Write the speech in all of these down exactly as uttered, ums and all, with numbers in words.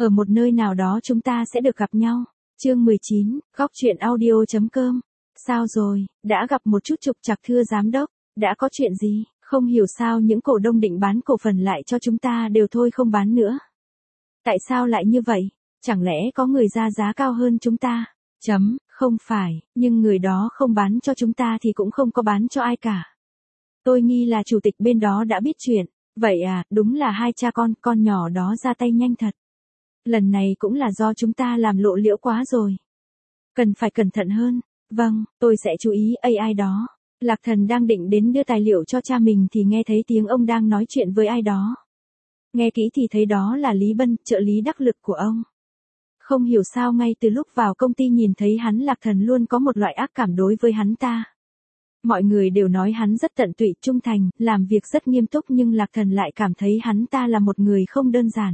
Ở một nơi nào đó chúng ta sẽ được gặp nhau. Chương mười chín, góc truyện audio.com. Sao rồi, đã gặp một chút trục trặc thưa giám đốc, đã có chuyện gì, không hiểu sao những cổ đông định bán cổ phần lại cho chúng ta đều thôi không bán nữa. Tại sao lại như vậy, chẳng lẽ có người ra giá cao hơn chúng ta? Chấm, không phải, nhưng người đó không bán cho chúng ta thì cũng không có bán cho ai cả. Tôi nghi là chủ tịch bên đó đã biết chuyện, vậy à, đúng là hai cha con, con nhỏ đó ra tay nhanh thật. Lần này cũng là do chúng ta làm lộ liễu quá rồi. Cần phải cẩn thận hơn. Vâng, tôi sẽ chú ý a i đó. Lạc Thần đang định đến đưa tài liệu cho cha mình thì nghe thấy tiếng ông đang nói chuyện với ai đó. Nghe kỹ thì thấy đó là Lý Bân, trợ lý đắc lực của ông. Không hiểu sao ngay từ lúc vào công ty nhìn thấy hắn Lạc Thần luôn có một loại ác cảm đối với hắn ta. Mọi người đều nói hắn rất tận tụy trung thành, làm việc rất nghiêm túc nhưng Lạc Thần lại cảm thấy hắn ta là một người không đơn giản.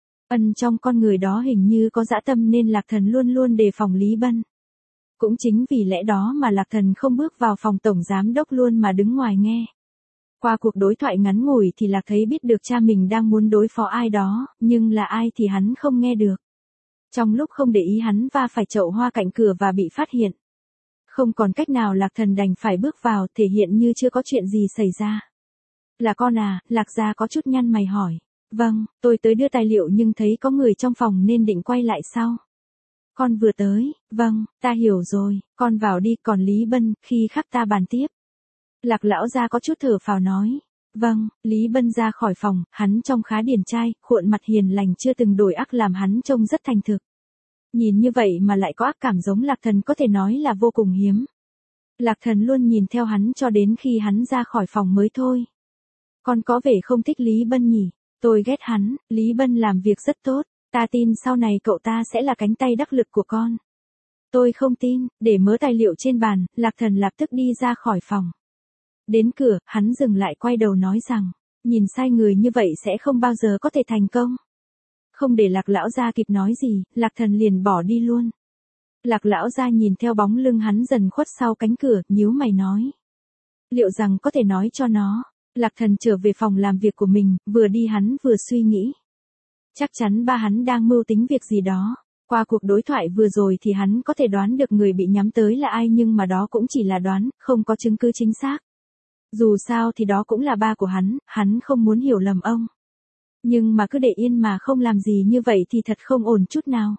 Ân trong con người đó hình như có dã tâm nên Lạc Thần luôn luôn đề phòng Lý Bân. Cũng chính vì lẽ đó mà Lạc Thần không bước vào phòng tổng giám đốc luôn mà đứng ngoài nghe. Qua cuộc đối thoại ngắn ngủi thì Lạc thấy biết được cha mình đang muốn đối phó ai đó, nhưng là ai thì hắn không nghe được. Trong lúc không để ý hắn va phải chậu hoa cạnh cửa và bị phát hiện. Không còn cách nào Lạc Thần đành phải bước vào thể hiện như chưa có chuyện gì xảy ra. Là con à, Lạc gia có chút nhăn mày hỏi. Vâng, tôi tới đưa tài liệu nhưng thấy có người trong phòng nên định quay lại sau. Con vừa tới, vâng, ta hiểu rồi, con vào đi, còn Lý Bân, khi khác ta bàn tiếp. Lạc lão gia có chút thở phào nói. Vâng, Lý Bân ra khỏi phòng, hắn trông khá điển trai, khuôn mặt hiền lành chưa từng đổi ác làm hắn trông rất thành thực. Nhìn như vậy mà lại có ác cảm giống Lạc Thần có thể nói là vô cùng hiếm. Lạc Thần luôn nhìn theo hắn cho đến khi hắn ra khỏi phòng mới thôi. Con có vẻ không thích Lý Bân nhỉ? Tôi ghét hắn, Lý Bân làm việc rất tốt, ta tin sau này cậu ta sẽ là cánh tay đắc lực của con. Tôi không tin, để mớ tài liệu trên bàn, Lạc Thần lập tức đi ra khỏi phòng. Đến cửa, hắn dừng lại quay đầu nói rằng, nhìn sai người như vậy sẽ không bao giờ có thể thành công. Không để Lạc lão gia kịp nói gì, Lạc Thần liền bỏ đi luôn. Lạc lão gia nhìn theo bóng lưng hắn dần khuất sau cánh cửa, nhíu mày nói. Liệu rằng có thể nói cho nó. Lạc Thần trở về phòng làm việc của mình, vừa đi hắn vừa suy nghĩ. Chắc chắn ba hắn đang mưu tính việc gì đó. Qua cuộc đối thoại vừa rồi thì hắn có thể đoán được người bị nhắm tới là ai nhưng mà đó cũng chỉ là đoán, không có chứng cứ chính xác. Dù sao thì đó cũng là ba của hắn, hắn không muốn hiểu lầm ông. Nhưng mà cứ để yên mà không làm gì như vậy thì thật không ổn chút nào.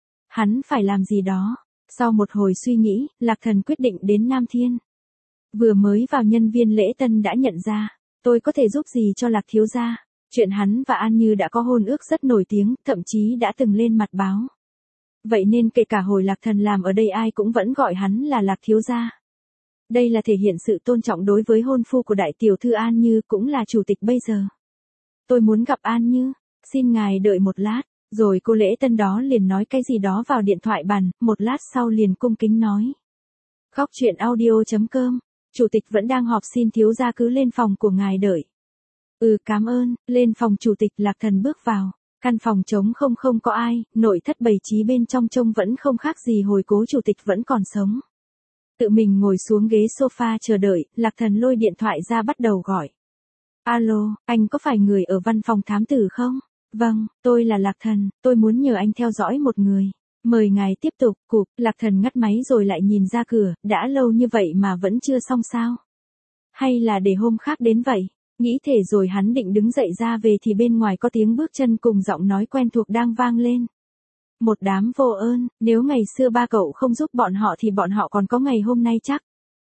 Hắn phải làm gì đó. Sau một hồi suy nghĩ, Lạc Thần quyết định đến Nam Thiên. Vừa mới vào nhân viên lễ tân đã nhận ra. Tôi có thể giúp gì cho Lạc thiếu gia? Chuyện hắn và An Như đã có hôn ước rất nổi tiếng, thậm chí đã từng lên mặt báo. Vậy nên kể cả hồi Lạc Thần làm ở đây ai cũng vẫn gọi hắn là Lạc thiếu gia. Đây là thể hiện sự tôn trọng đối với hôn phu của đại tiểu thư An Như cũng là chủ tịch bây giờ. Tôi muốn gặp An Như, xin ngài đợi một lát, rồi cô lễ tân đó liền nói cái gì đó vào điện thoại bàn, một lát sau liền cung kính nói. Góc truyện audio.com. Chủ tịch vẫn đang họp xin thiếu gia cứ lên phòng của ngài đợi. Ừ cảm ơn, lên phòng chủ tịch Lạc Thần bước vào. Căn phòng trống không không có ai, nội thất bày trí bên trong trông vẫn không khác gì hồi cố chủ tịch vẫn còn sống. Tự mình ngồi xuống ghế sofa chờ đợi, Lạc Thần lôi điện thoại ra bắt đầu gọi. Alo, anh có phải người ở văn phòng thám tử không? Vâng, tôi là Lạc Thần, tôi muốn nhờ anh theo dõi một người. Mời ngài tiếp tục, cụp, Lạc Thần ngắt máy rồi lại nhìn ra cửa, đã lâu như vậy mà vẫn chưa xong sao? Hay là để hôm khác đến vậy? Nghĩ thể rồi hắn định đứng dậy ra về thì bên ngoài có tiếng bước chân cùng giọng nói quen thuộc đang vang lên. Một đám vô ơn, nếu ngày xưa ba cậu không giúp bọn họ thì bọn họ còn có ngày hôm nay chắc.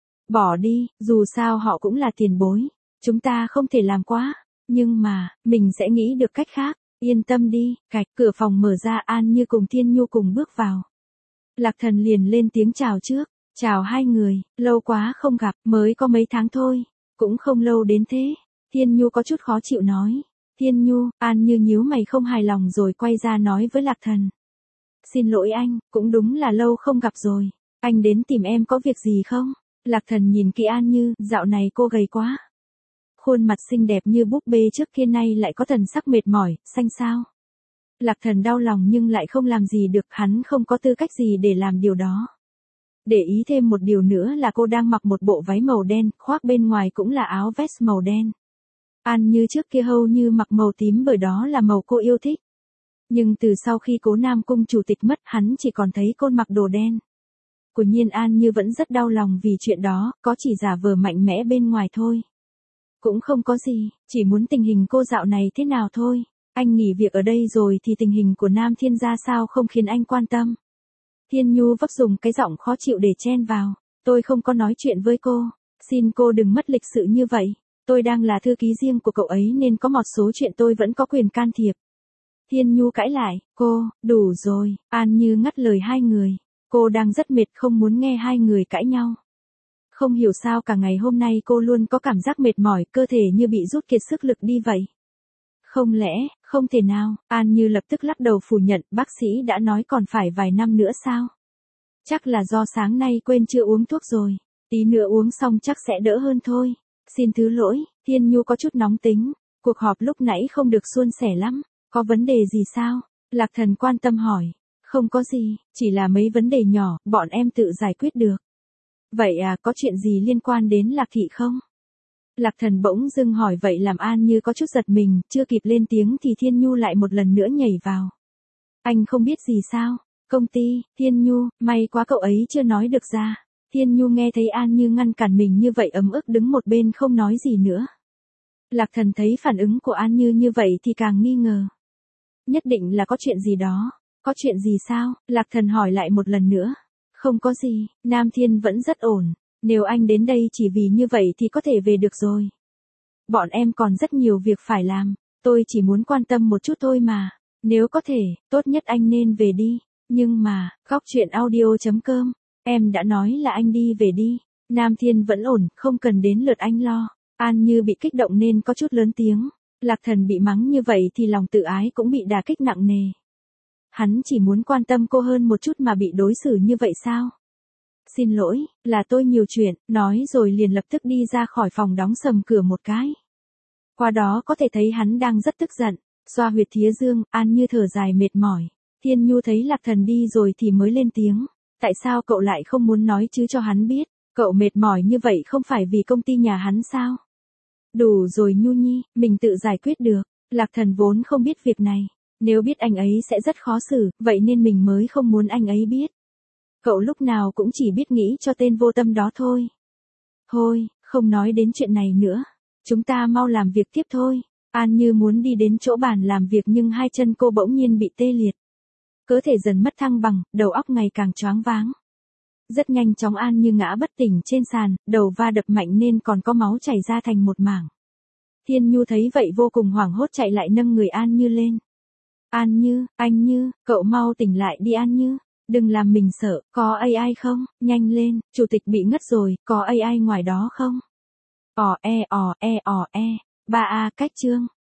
Bỏ đi, dù sao họ cũng là tiền bối. Chúng ta không thể làm quá, nhưng mà, mình sẽ nghĩ được cách khác. Yên tâm đi, cạch, cửa phòng mở ra An Như cùng Thiên Nhu cùng bước vào. Lạc Thần liền lên tiếng chào trước, chào hai người, lâu quá không gặp, mới có mấy tháng thôi, cũng không lâu đến thế. Thiên Nhu có chút khó chịu nói. Thiên Nhu, An Như nhíu mày không hài lòng rồi quay ra nói với Lạc Thần. Xin lỗi anh, cũng đúng là lâu không gặp rồi, anh đến tìm em có việc gì không? Lạc Thần nhìn kỹ An Như, dạo này cô gầy quá. Khuôn mặt xinh đẹp như búp bê trước kia nay lại có thần sắc mệt mỏi, xanh xao. Lạc Thần đau lòng nhưng lại không làm gì được, hắn không có tư cách gì để làm điều đó. Để ý thêm một điều nữa là cô đang mặc một bộ váy màu đen, khoác bên ngoài cũng là áo vest màu đen. An Như trước kia hầu như mặc màu tím bởi đó là màu cô yêu thích. Nhưng từ sau khi Cố Nam Cung chủ tịch mất, hắn chỉ còn thấy cô mặc đồ đen. Của Nhiên An Như vẫn rất đau lòng vì chuyện đó, có chỉ giả vờ mạnh mẽ bên ngoài thôi. Cũng không có gì, chỉ muốn tình hình cô dạo này thế nào thôi. Anh nghỉ việc ở đây rồi thì tình hình của Nam Thiên ra sao không khiến anh quan tâm. Thiên Nhu vấp dùng cái giọng khó chịu để chen vào. Tôi không có nói chuyện với cô. Xin cô đừng mất lịch sự như vậy. Tôi đang là thư ký riêng của cậu ấy nên có một số chuyện tôi vẫn có quyền can thiệp. Thiên Nhu cãi lại, cô, đủ rồi. An Như ngắt lời hai người. Cô đang rất mệt không muốn nghe hai người cãi nhau. Không hiểu sao cả ngày hôm nay cô luôn có cảm giác mệt mỏi, cơ thể như bị rút kiệt sức lực đi vậy. Không lẽ, không thể nào, An Như lập tức lắc đầu phủ nhận, bác sĩ đã nói còn phải vài năm nữa sao? Chắc là do sáng nay quên chưa uống thuốc rồi, tí nữa uống xong chắc sẽ đỡ hơn thôi. Xin thứ lỗi, Thiên Nhu có chút nóng tính, cuộc họp lúc nãy không được suôn sẻ lắm, có vấn đề gì sao? Lạc Thần quan tâm hỏi, không có gì, chỉ là mấy vấn đề nhỏ, bọn em tự giải quyết được. Vậy à, có chuyện gì liên quan đến Lạc Thị không? Lạc Thần bỗng dưng hỏi vậy làm An Như có chút giật mình, chưa kịp lên tiếng thì Thiên Nhu lại một lần nữa nhảy vào. Anh không biết gì sao? Công ty, Thiên Nhu, may quá cậu ấy chưa nói được ra. Thiên Nhu nghe thấy An Như ngăn cản mình như vậy ấm ức đứng một bên không nói gì nữa. Lạc Thần thấy phản ứng của An Như như vậy thì càng nghi ngờ. Nhất định là có chuyện gì đó. Có chuyện gì sao? Lạc Thần hỏi lại một lần nữa. Không có gì, Nam Thiên vẫn rất ổn. Nếu anh đến đây chỉ vì như vậy thì có thể về được rồi. Bọn em còn rất nhiều việc phải làm. Tôi chỉ muốn quan tâm một chút thôi mà. Nếu có thể, tốt nhất anh nên về đi. Nhưng mà, góc chuyện audio chấm com. Em đã nói là anh đi về đi. Nam Thiên vẫn ổn, không cần đến lượt anh lo. An Như bị kích động nên có chút lớn tiếng. Lạc Thần bị mắng như vậy thì lòng tự ái cũng bị đả kích nặng nề. Hắn chỉ muốn quan tâm cô hơn một chút mà bị đối xử như vậy sao? Xin lỗi, là tôi nhiều chuyện, nói rồi liền lập tức đi ra khỏi phòng đóng sầm cửa một cái. Qua đó có thể thấy hắn đang rất tức giận, xoa huyệt thía dương, An Như thở dài mệt mỏi. Thiên Nhu thấy Lạc Thần đi rồi thì mới lên tiếng. Tại sao cậu lại không muốn nói chứ cho hắn biết, cậu mệt mỏi như vậy không phải vì công ty nhà hắn sao? Đủ rồi Nhu Nhi, mình tự giải quyết được. Lạc Thần vốn không biết việc này. Nếu biết anh ấy sẽ rất khó xử, vậy nên mình mới không muốn anh ấy biết. Cậu lúc nào cũng chỉ biết nghĩ cho tên vô tâm đó thôi. Thôi, không nói đến chuyện này nữa. Chúng ta mau làm việc tiếp thôi. An Như muốn đi đến chỗ bàn làm việc nhưng hai chân cô bỗng nhiên bị tê liệt. Cơ thể dần mất thăng bằng, đầu óc ngày càng choáng váng. Rất nhanh chóng An Như ngã bất tỉnh trên sàn, đầu va đập mạnh nên còn có máu chảy ra thành một mảng. Thiên Nhu thấy vậy vô cùng hoảng hốt chạy lại nâng người An Như lên. An Như, anh Như, cậu mau tỉnh lại đi An Như. Đừng làm mình sợ, có a i không? Nhanh lên, chủ tịch bị ngất rồi, có a i ngoài đó không? Ò e ò e ò e, ba a cách chương.